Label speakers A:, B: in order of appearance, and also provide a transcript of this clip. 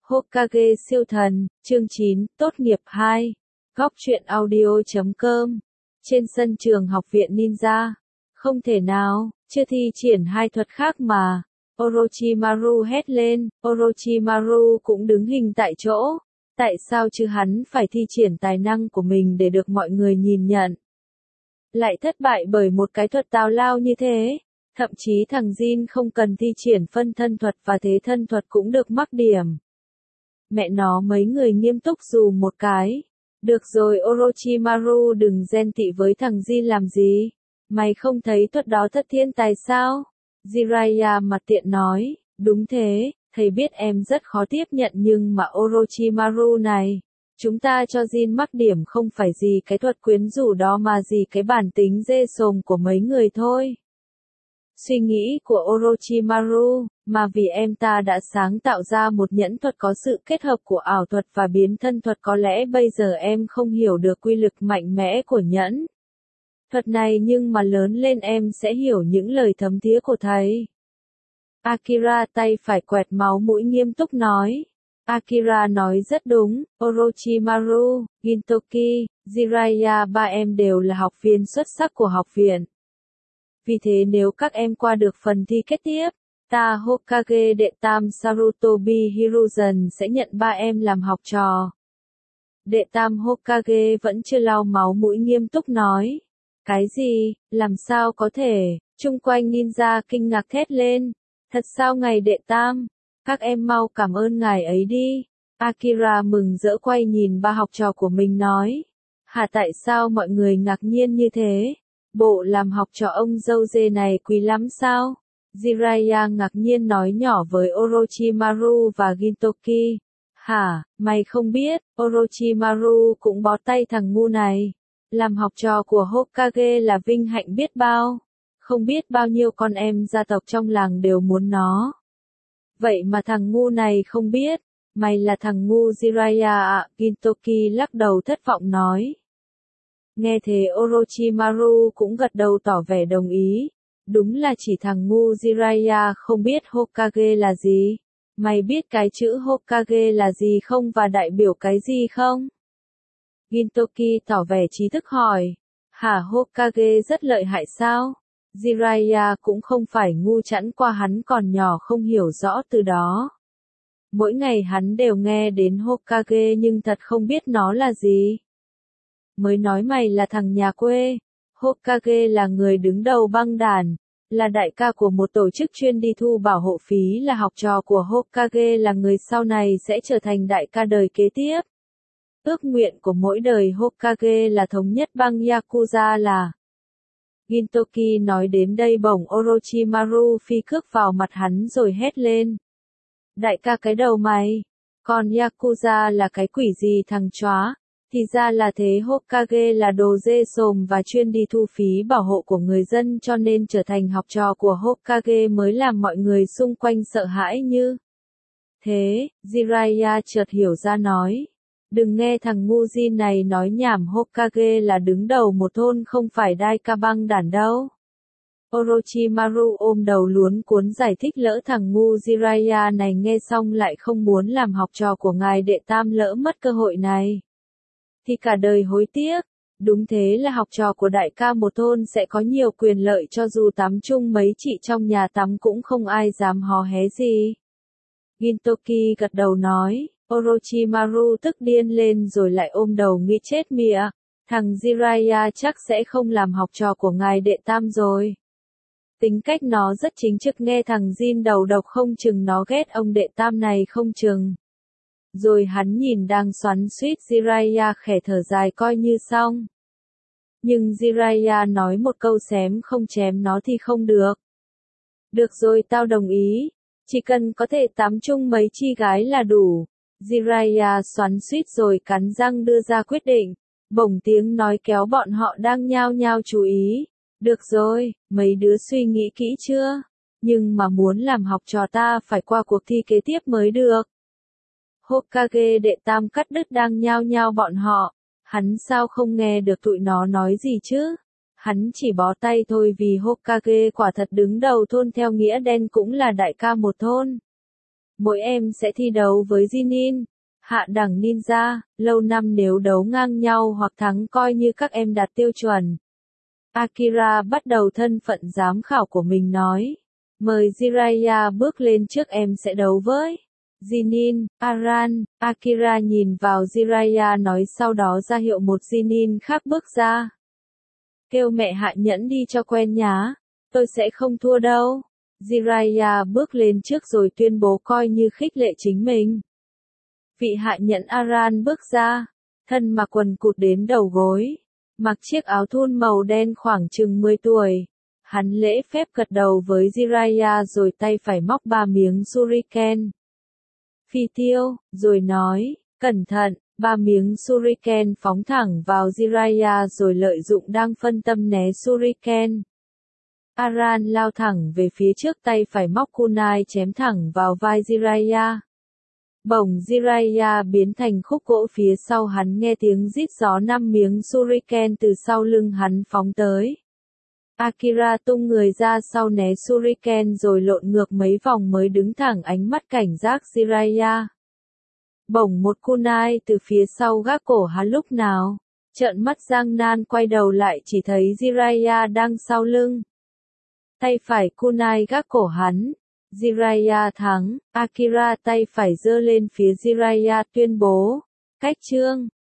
A: Hokage siêu thần, chương 9, tốt nghiệp 2. Góc truyện audio.com. Trên sân trường học viện ninja. Không thể nào, chưa thi triển hai thuật khác mà. Orochimaru hét lên, Orochimaru cũng đứng hình tại chỗ. Tại sao chứ hắn phải thi triển tài năng của mình để được mọi người nhìn nhận? Lại thất bại bởi một cái thuật tào lao như thế. Thậm chí thằng Jin không cần thi triển phân thân thuật và thế thân thuật cũng được mắc điểm. Mẹ nó mấy người nghiêm túc dù một cái. Được rồi Orochimaru đừng ghen tị với thằng Jin làm gì. Mày không thấy thuật đó thất thiên tài sao? Jiraiya mặt tiện nói, đúng thế, thầy biết em rất khó tiếp nhận nhưng mà Orochimaru này. Chúng ta cho Jin mắc điểm không phải gì cái thuật quyến rũ đó mà gì cái bản tính dê sồm của mấy người thôi. Suy nghĩ của Orochimaru, mà vì em ta đã sáng tạo ra một nhẫn thuật có sự kết hợp của ảo thuật và biến thân thuật có lẽ bây giờ em không hiểu được quy lực mạnh mẽ của nhẫn thuật này nhưng mà lớn lên em sẽ hiểu những lời thấm thía của thầy. Akira tay phải quẹt máu mũi nghiêm túc nói. Akira nói rất đúng, Orochimaru, Gintoki, Jiraiya ba em đều là học viên xuất sắc của học viện. Vì thế nếu các em qua được phần thi kết tiếp, ta Hokage đệ tam Sarutobi Hiruzen sẽ nhận ba em làm học trò. Đệ tam Hokage vẫn chưa lau máu mũi nghiêm túc nói. Cái gì, làm sao có thể, chung quanh ninja kinh ngạc thét lên. Thật sao ngài đệ tam, các em mau cảm ơn ngài ấy đi. Akira mừng rỡ quay nhìn ba học trò của mình nói. Hả tại sao mọi người ngạc nhiên như thế? Bộ làm học trò ông dâu dê này quý lắm sao? Jiraiya ngạc nhiên nói nhỏ với Orochimaru và Gintoki. Hả, mày không biết, Orochimaru cũng bó tay thằng ngu này. Làm học trò của Hokage là vinh hạnh biết bao. Không biết bao nhiêu con em gia tộc trong làng đều muốn nó. Vậy mà thằng ngu này không biết. Mày là thằng ngu Jiraiya ạ, Gintoki lắc đầu thất vọng nói. Nghe thế Orochimaru cũng gật đầu tỏ vẻ đồng ý. Đúng là chỉ thằng ngu Jiraiya không biết Hokage là gì. Mày biết cái chữ Hokage là gì không và đại biểu cái gì không? Gintoki tỏ vẻ trí thức hỏi. Hả Hokage rất lợi hại sao? Jiraiya cũng không phải ngu chẵn qua hắn còn nhỏ không hiểu rõ từ đó. Mỗi ngày hắn đều nghe đến Hokage nhưng thật không biết nó là gì. Mới nói mày là thằng nhà quê. Hokage là người đứng đầu băng đàn, là đại ca của một tổ chức chuyên đi thu bảo hộ phí là học trò của Hokage là người sau này sẽ trở thành đại ca đời kế tiếp. Ước nguyện của mỗi đời Hokage là thống nhất băng Yakuza là. Gintoki nói đến đây bỗng Orochimaru phi cước vào mặt hắn rồi hét lên. Đại ca cái đầu mày, còn Yakuza là cái quỷ gì thằng chóa? Thì ra là thế Hokage là đồ dê sồm và chuyên đi thu phí bảo hộ của người dân cho nên trở thành học trò của Hokage mới làm mọi người xung quanh sợ hãi như. Thế, Jiraiya chợt hiểu ra nói. Đừng nghe thằng ngu Jin này nói nhảm Hokage là đứng đầu một thôn không phải Daika băng đản đâu. Orochimaru ôm đầu luống cuống giải thích lỡ thằng ngu Jiraiya này nghe xong lại không muốn làm học trò của ngài đệ tam lỡ mất cơ hội này. Thì cả đời hối tiếc. Đúng thế là học trò của đại ca một thôn sẽ có nhiều quyền lợi cho dù tắm chung mấy chị trong nhà tắm cũng không ai dám hò hé gì. Gintoki gật đầu nói. Orochimaru tức điên lên rồi lại ôm đầu nghĩ chết mịa. Thằng Jiraiya chắc sẽ không làm học trò của ngài đệ tam rồi. Tính cách nó rất chính trực nghe thằng Jin đầu độc không chừng nó ghét ông đệ tam này không chừng. Rồi hắn nhìn đang xoắn xuýt Jiraiya khẽ thở dài coi như xong. Nhưng Jiraiya nói một câu xém không chém nó thì không được. Được rồi tao đồng ý. Chỉ cần có thể tắm chung mấy chi gái là đủ. Jiraiya xoắn xuýt rồi cắn răng đưa ra quyết định. Bỗng tiếng nói kéo bọn họ đang nhao nhao chú ý. Được rồi, mấy đứa suy nghĩ kỹ chưa? Nhưng mà muốn làm học trò ta phải qua cuộc thi kế tiếp mới được. Hokage đệ tam cắt đứt đang nhao nhao bọn họ. Hắn sao không nghe được tụi nó nói gì chứ? Hắn chỉ bó tay thôi vì Hokage quả thật đứng đầu thôn theo nghĩa đen cũng là đại ca một thôn. Mỗi em sẽ thi đấu với Jinin, hạ đẳng ninja, lâu năm nếu đấu ngang nhau hoặc thắng coi như các em đạt tiêu chuẩn. Akira bắt đầu thân phận giám khảo của mình nói. Mời Jiraiya bước lên trước, em sẽ đấu với Jinin, Aran. Akira nhìn vào Jiraiya nói, sau đó ra hiệu một Jinin khác bước ra. Kêu mẹ Hạ Nhẫn đi cho quen nhá, tôi sẽ không thua đâu. Jiraiya bước lên trước rồi tuyên bố coi như khích lệ chính mình. Vị Hạ Nhẫn Aran bước ra, thân mặc quần cụt đến đầu gối, mặc chiếc áo thun màu đen, khoảng chừng 10 tuổi. Hắn lễ phép gật đầu với Jiraiya rồi tay phải móc 3 miếng shuriken. Phi tiêu, rồi nói, cẩn thận, 3 miếng shuriken phóng thẳng vào Jiraiya rồi lợi dụng đang phân tâm né shuriken. Aran lao thẳng về phía trước, tay phải móc kunai chém thẳng vào vai Jiraiya. Bổng Jiraiya biến thành khúc gỗ, phía sau hắn nghe tiếng rít gió, 5 miếng shuriken từ sau lưng hắn phóng tới. Akira tung người ra sau né shuriken rồi lộn ngược mấy vòng mới đứng thẳng, ánh mắt cảnh giác Jiraiya. Bổng một kunai từ phía sau gác cổ hắn, lúc nào trợn mắt Giang Nan quay đầu lại chỉ thấy Jiraiya đang sau lưng. Tay phải kunai gác cổ hắn. Jiraiya thắng. Akira tay phải giơ lên phía Jiraiya tuyên bố. Cách chương